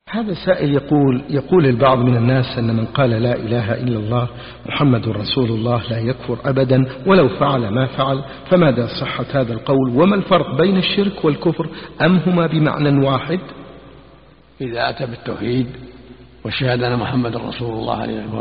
هذا سائل يقول البعض من الناس أن من قال لا إله إلا الله محمد رسول الله لا يكفر أبدا ولو فعل ما فعل، فماذا صحة هذا القول؟ وما الفرق بين الشرك والكفر؟ أم هما بمعنى واحد؟ إذا أتى بالتوحيد والشهادة أن محمد رسول الله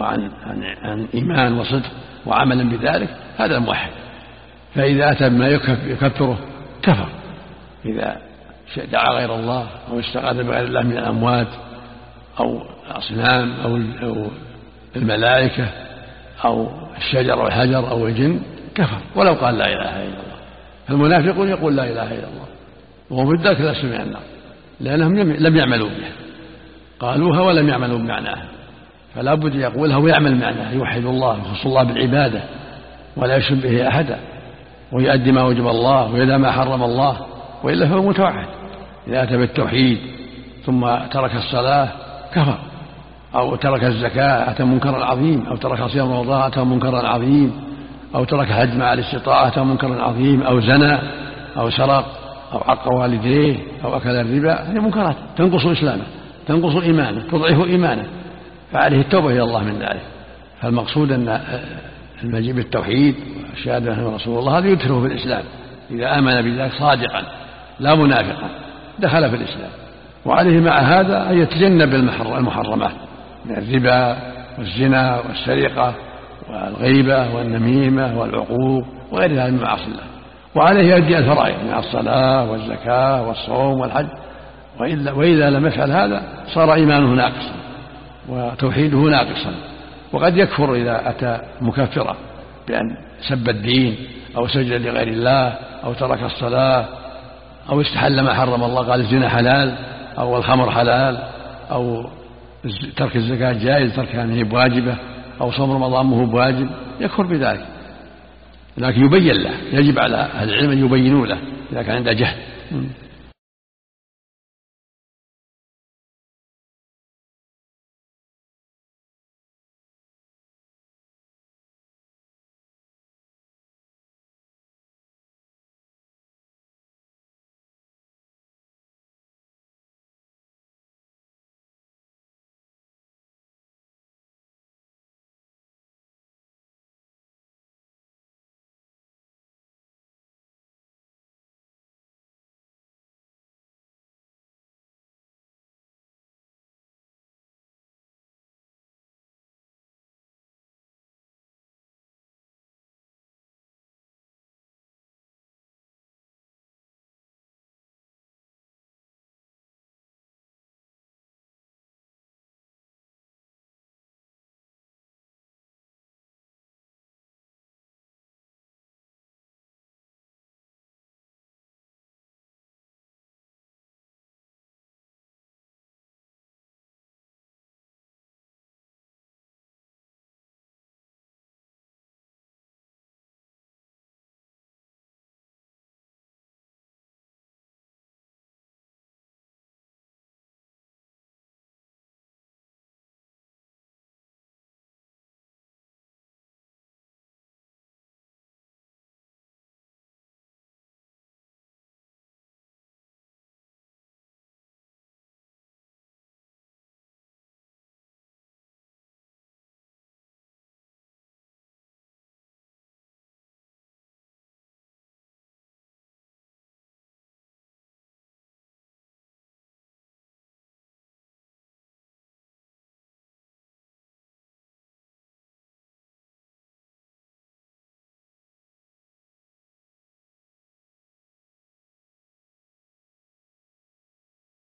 عن إيمان وصدق وعملا بذلك هذا موحد. فإذا أتى بما يكفره كفر، إذا دعا غير الله أو استغاث بغير الله من الأموات أو الأصنام أو الملائكة أو الشجر أو الحجر أو الجن كفر ولو قال لا إله إلا الله. فالمنافقون يقول لا إله إلا الله وهم في الدرك الأسفل من النار لأنهم لم يعملوا بها، قالوها ولم يعملوا بمعناها، فلا بد يقولها ويعمل معناها، يوحد الله ويخص الله بالعبادة ولا يشرك به أحدا ويؤدي ما وجب الله ويدع ما حرم الله، وإلا فهو متوحد. إذا أتى بالتوحيد ثم ترك الصلاة كفر، أو ترك الزكاة أتى منكرا عظيم، أو ترك صيام رمضان أتى منكرا عظيم، أو ترك حج مع الاستطاعة أتى منكرا عظيم، أو زنى أو سرق أو عق والديه أو أكل الربا، هذه منكرات تنقص إسلامه تنقص إيمانه تضعف إيمانه، فعليه التوبة إلى الله من ذلك. فالمقصود أن المجيء بالتوحيد والشهادة أنه رسول الله هذا يدخله في الإسلام، إذا آمن بذلك صادقا لا منافقا دخل في الإسلام. وعليه مع هذا أن يتجنب المحرمات من الربا والزنا والسرقة والغيبة والنميمة والعقوق وغيرها من معاصي الله، وعليه يؤدي الفرائض من الصلاة والزكاة والصوم والحج، وإذا لم يفعل هذا صار إيمانه ناقصا وتوحيده ناقصا. وقد يكفر إذا أتى مكفرا بأن سب الدين أو سجد لغير الله أو ترك الصلاة أو استحل ما حرم الله، قال الزنا حلال أو الخمر حلال أو ترك الزكاة جائز تركها هي بواجبة أو صوم رمضان هو بواجب، يكفر بذلك. لكن يبين له، يجب على أهل العلم أن يبينوا له إذا كان عنده جهل.